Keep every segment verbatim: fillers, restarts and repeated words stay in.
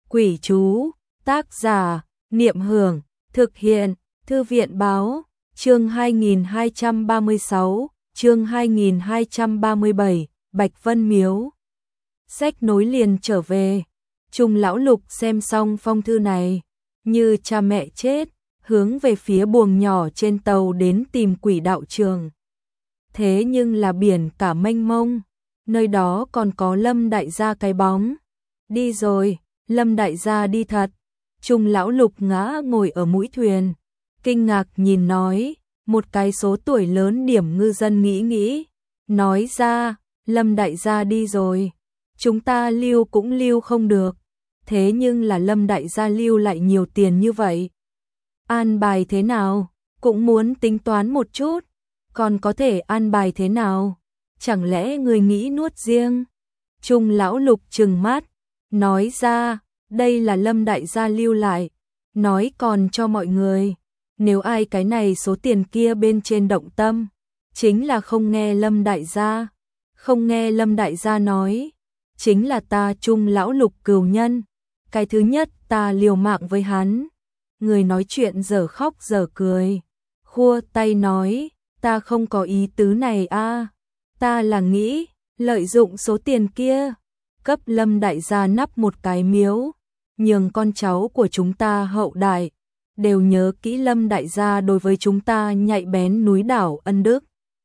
Quỷ chú, tác giả, Niệm Hưởng, thực hiện, Thư viện Báo, chương hai nghìn hai trăm ba mươi sáu, chương hai nghìn hai trăm ba mươi bảy, Bạch Vân Miếu. Sách nối liền trở về, Trung lão Lục xem xong phong thư này, như cha mẹ chết, hướng về phía buồng nhỏ trên tàu đến tìm quỷ đạo trường. Thế nhưng là biển cả mênh mông, nơi đó còn có Lâm đại gia cái bóng. Đi rồi, Lâm đại gia đi thật. Trung lão Lục ngã ngồi ở mũi thuyền, kinh ngạc nhìn nói, một cái số tuổi lớn điểm ngư dân nghĩ nghĩ, nói ra, Lâm đại gia đi rồi, chúng ta lưu cũng lưu không được, thế nhưng là Lâm đại gia lưu lại nhiều tiền như vậy. An bài thế nào, cũng muốn tính toán một chút, còn có thể an bài thế nào, chẳng lẽ người nghĩ nuốt riêng? Trung lão Lục trừng mắt, nói ra, đây là Lâm đại gia lưu lại, nói còn cho mọi người, nếu ai cái này số tiền kia bên trên động tâm, chính là không nghe Lâm đại gia, không nghe Lâm đại gia nói, chính là ta Trung lão Lục cừu nhân, cái thứ nhất ta liều mạng với hắn. Người nói chuyện giờ khóc giờ cười, khua tay nói, ta không có ý tứ này a, ta là nghĩ, lợi dụng số tiền kia, cấp Lâm đại gia nắp một cái miếu, nhường con cháu của chúng ta hậu đại, đều nhớ kỹ Lâm đại gia đối với chúng ta nhạy bén núi đảo ân đức.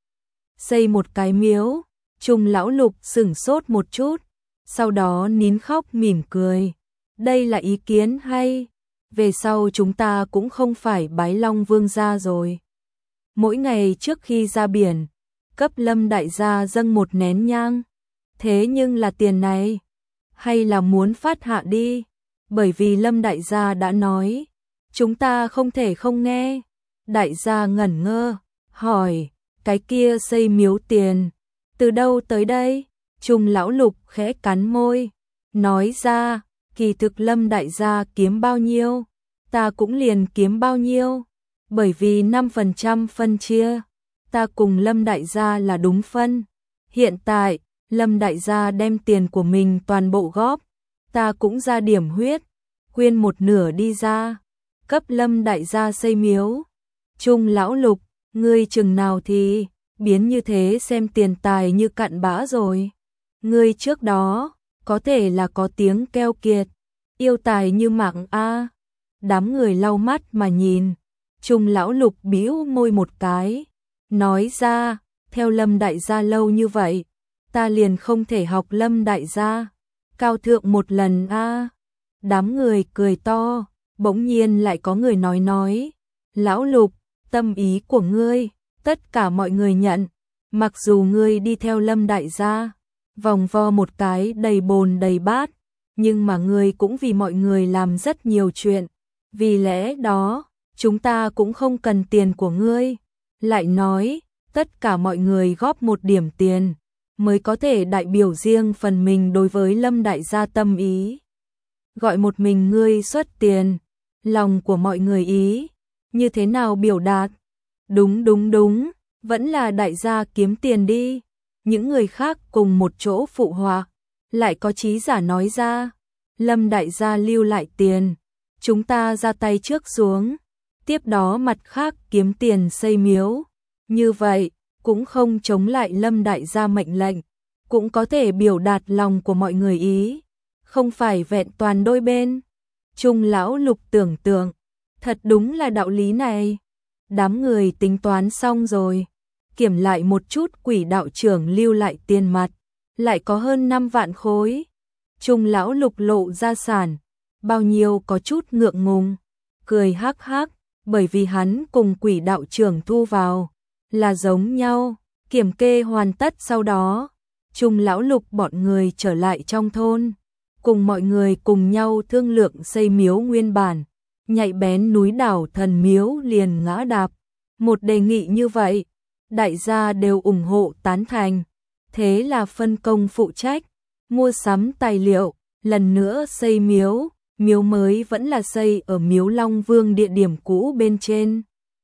Xây một cái miếu, Trung lão Lục sửng sốt một chút, sau đó nín khóc mỉm cười, đây là ý kiến hay, về sau chúng ta cũng không phải bái Long Vương gia rồi. Mỗi ngày trước khi ra biển, cấp Lâm đại gia dâng một nén nhang, thế nhưng là tiền này, hay là muốn phát hạ đi, bởi vì Lâm đại gia đã nói, chúng ta không thể không nghe. Đại gia ngẩn ngơ, hỏi, cái kia xây miếu tiền, từ đâu tới đây? Trung lão Lục khẽ cắn môi, nói ra, kỳ thực Lâm đại gia kiếm bao nhiêu, ta cũng liền kiếm bao nhiêu, bởi vì năm phần trăm phân chia, ta cùng Lâm đại gia là đúng phân. Hiện tại, Lâm đại gia đem tiền của mình toàn bộ góp, ta cũng ra điểm huyết, quyên một nửa đi ra, cấp Lâm đại gia xây miếu. Trung lão Lục, ngươi chừng nào thì biến như thế, xem tiền tài như cặn bã rồi. Ngươi trước đó, có thể là có tiếng keo kiệt, yêu tài như mạng a. Đám người lau mắt mà nhìn, Trung lão Lục bĩu môi một cái, nói ra, theo Lâm đại gia lâu như vậy, ta liền không thể học Lâm đại gia cao thượng một lần a. Đám người cười to, bỗng nhiên lại có người nói nói, lão Lục, tâm ý của ngươi, tất cả mọi người nhận, mặc dù ngươi đi theo Lâm đại gia, vòng vo một cái đầy bồn đầy bát, nhưng mà ngươi cũng vì mọi người làm rất nhiều chuyện, vì lẽ đó, chúng ta cũng không cần tiền của ngươi. Lại nói, tất cả mọi người góp một điểm tiền, mới có thể đại biểu riêng phần mình đối với Lâm đại gia tâm ý. Gọi một mình ngươi xuất tiền, lòng của mọi người ý, như thế nào biểu đạt? Đúng đúng đúng, vẫn là đại gia kiếm tiền đi. Những người khác cùng một chỗ phụ họa, lại có trí giả nói ra, Lâm đại gia lưu lại tiền, chúng ta ra tay trước xuống, tiếp đó mặt khác kiếm tiền xây miếu. Như vậy, cũng không chống lại Lâm đại gia mệnh lệnh, cũng có thể biểu đạt lòng của mọi người ý, không phải vẹn toàn đôi bên. Trung lão Lục tưởng tượng, thật đúng là đạo lý này. Đám người tính toán xong rồi, kiểm lại một chút quỷ đạo trưởng lưu lại tiền mặt, lại có hơn năm vạn khối. Trung lão Lục lộ ra sản, bao nhiêu có chút ngượng ngùng, cười hắc hắc, bởi vì hắn cùng quỷ đạo trưởng thu vào là giống nhau. Kiểm kê hoàn tất sau đó, Trung lão Lục bọn người trở lại trong thôn, cùng mọi người cùng nhau thương lượng xây miếu nguyên bản, nhạy bén núi đảo thần miếu liền ngã đạp. Một đề nghị như vậy, đại gia đều ủng hộ tán thành, thế là phân công phụ trách, mua sắm tài liệu, lần nữa xây miếu. Miếu mới vẫn là xây ở miếu Long Vương địa điểm cũ bên trên,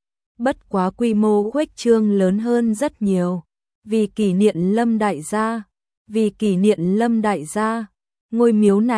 bất quá quy mô khuếch trương lớn hơn rất nhiều, vì kỷ niệm Lâm đại gia, vì kỷ niệm Lâm đại gia, ngôi miếu này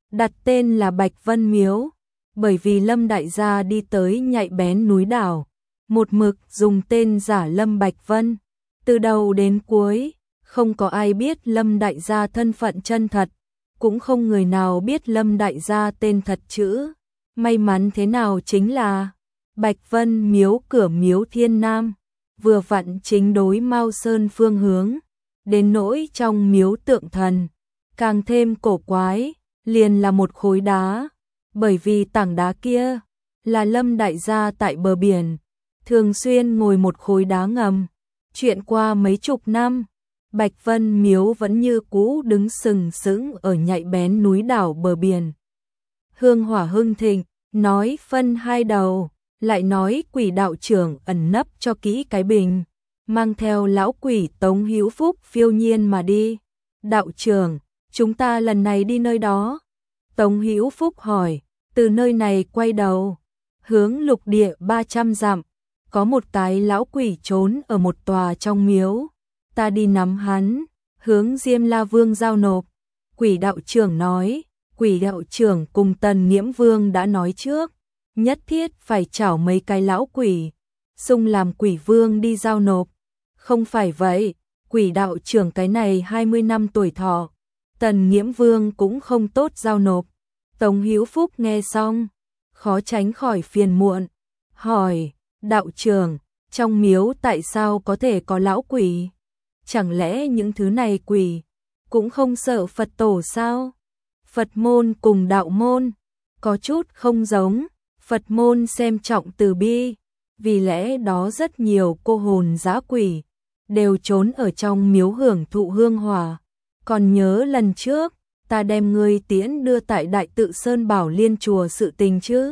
đặt tên là Bạch Vân Miếu, bởi vì Lâm đại gia đi tới nhạy bén núi đảo, một mực dùng tên giả Lâm Bạch Vân, từ đầu đến cuối, không có ai biết Lâm đại gia thân phận chân thật, cũng không người nào biết Lâm đại gia tên thật chữ. May mắn thế nào chính là Bạch Vân Miếu cửa miếu Thiên Nam, vừa vặn chính đối Mao Sơn phương hướng, đến nỗi trong miếu tượng thần, càng thêm cổ quái, liền là một khối đá, bởi vì tảng đá kia là Lâm đại gia tại bờ biển, thường xuyên ngồi một khối đá ngầm, chuyện qua mấy chục năm, Bạch Vân Miếu vẫn như cũ đứng sừng sững ở nhạy bén núi đảo bờ biển. Hương hỏa hưng thịnh, nói phân hai đầu, lại nói quỷ đạo trưởng ẩn nấp cho kỹ cái bình, mang theo lão quỷ Tống Hữu Phúc phiêu nhiên mà đi. Đạo trưởng, chúng ta lần này đi nơi đó. Tống Hữu Phúc hỏi, từ nơi này quay đầu, hướng lục địa ba trăm dặm, có một cái lão quỷ trốn ở một tòa trong miếu, ta đi nắm hắn, hướng Diêm La Vương giao nộp. Quỷ đạo trưởng nói, quỷ đạo trưởng cùng Tần Nghiễm Vương đã nói trước, nhất thiết phải chảo mấy cái lão quỷ, xung làm quỷ vương đi giao nộp. Không phải vậy, quỷ đạo trưởng cái này hai mươi năm tuổi thọ, Tần Nghiễm Vương cũng không tốt giao nộp. Tống Hữu Phúc nghe xong, khó tránh khỏi phiền muộn, hỏi, đạo trưởng, trong miếu tại sao có thể có lão quỷ? Chẳng lẽ những thứ này quỷ cũng không sợ Phật tổ sao? Phật môn cùng đạo môn có chút không giống, Phật môn xem trọng từ bi, vì lẽ đó rất nhiều cô hồn dã quỷ đều trốn ở trong miếu hưởng thụ hương hỏa. Còn nhớ lần trước, ta đem ngươi tiễn đưa tại Đại Tự Sơn Bảo Liên chùa sự tình chứ?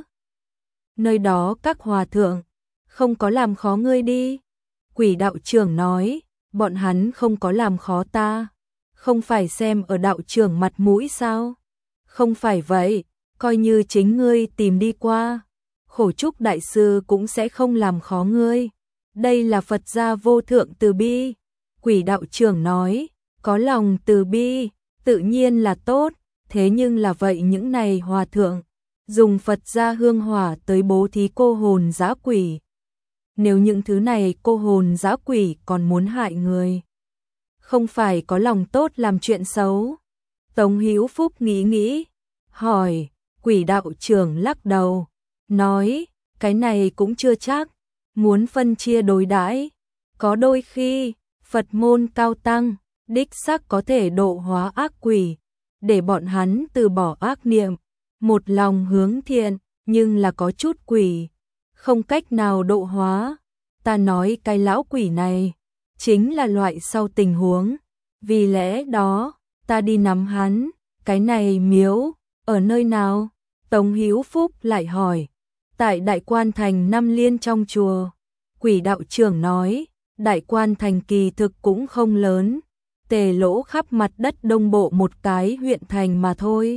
Nơi đó các hòa thượng không có làm khó ngươi đi. Quỷ đạo trưởng nói, bọn hắn không có làm khó ta, không phải xem ở đạo trưởng mặt mũi sao? Không phải vậy, coi như chính ngươi tìm đi qua, Khổ Trúc đại sư cũng sẽ không làm khó ngươi. Đây là Phật gia vô thượng từ bi. Quỷ đạo trưởng nói, có lòng từ bi, tự nhiên là tốt, thế nhưng là vậy những này hòa thượng, dùng Phật gia hương hỏa tới bố thí cô hồn dã quỷ. Nếu những thứ này cô hồn dã quỷ còn muốn hại người, không phải có lòng tốt làm chuyện xấu. Tống Hữu Phúc nghĩ nghĩ, hỏi, quỷ đạo trưởng lắc đầu, nói, cái này cũng chưa chắc, muốn phân chia đối đãi, có đôi khi, Phật môn cao tăng, đích xác có thể độ hóa ác quỷ, để bọn hắn từ bỏ ác niệm, một lòng hướng thiện, nhưng là có chút quỷ, không cách nào độ hóa. Ta nói cái lão quỷ này, chính là loại sau tình huống, vì lẽ đó, ta đi nắm hắn, cái này miếu, ở nơi nào? Tống Hữu Phúc lại hỏi, tại Đại Quan Thành Năm Liên trong chùa. Quỷ đạo trưởng nói, Đại Quan Thành kỳ thực cũng không lớn, tề lỗ khắp mặt đất đông bộ một cái huyện thành mà thôi.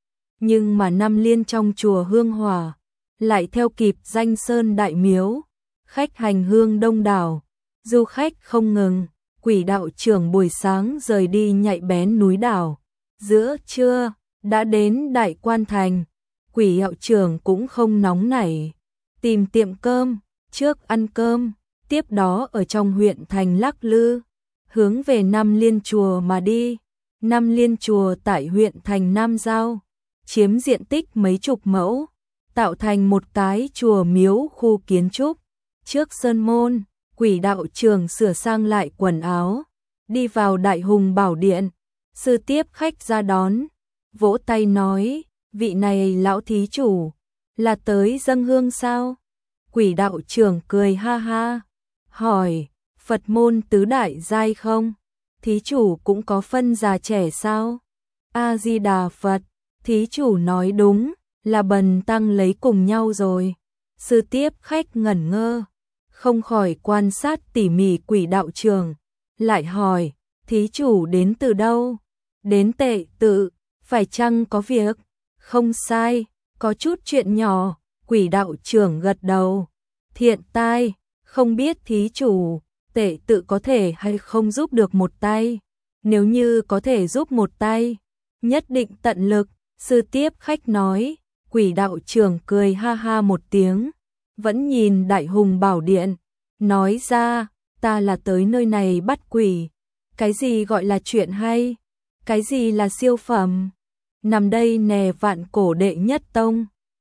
Nhưng mà Năm Liên trong chùa hương hỏa, lại theo kịp danh sơn đại miếu, khách hành hương đông đảo, du khách không ngừng. Quỷ đạo trưởng buổi sáng rời đi nhạy bén núi đảo, giữa trưa đã đến Đại Quan Thành. Quỷ đạo trưởng cũng không nóng nảy, tìm tiệm cơm, trước ăn cơm, tiếp đó ở trong huyện thành lắc lư, hướng về Năm Liên chùa mà đi. Năm Liên chùa tại huyện thành Nam Giao, chiếm diện tích mấy chục mẫu, tạo thành một cái chùa miếu khu kiến trúc. Trước sơn môn, quỷ đạo trưởng sửa sang lại quần áo, đi vào Đại Hùng Bảo Điện, sư tiếp khách ra đón, vỗ tay nói, vị này lão thí chủ, là tới dâng hương sao? Quỷ đạo trưởng cười ha ha, hỏi, Phật môn tứ đại giai không? Thí chủ cũng có phân già trẻ sao? A-di-đà Phật, thí chủ nói đúng, là bần tăng lấy cùng nhau rồi. Sư tiếp khách ngẩn ngơ, không khỏi quan sát tỉ mỉ quỷ đạo trưởng, lại hỏi, thí chủ đến từ đâu? Đến Tệ Tự, phải chăng có việc? Không sai, có chút chuyện nhỏ. Quỷ đạo trưởng gật đầu, thiện tai, không biết thí chủ, Tệ Tự có thể hay không giúp được một tay? Nếu như có thể giúp một tay, nhất định tận lực. Sư tiếp khách nói, quỷ đạo trưởng cười ha ha một tiếng, vẫn nhìn Đại Hùng Bảo Điện, nói ra, ta là tới nơi này bắt quỷ, cái gì gọi là chuyện hay, cái gì là siêu phẩm, nằm đây nè vạn cổ đệ nhất tông.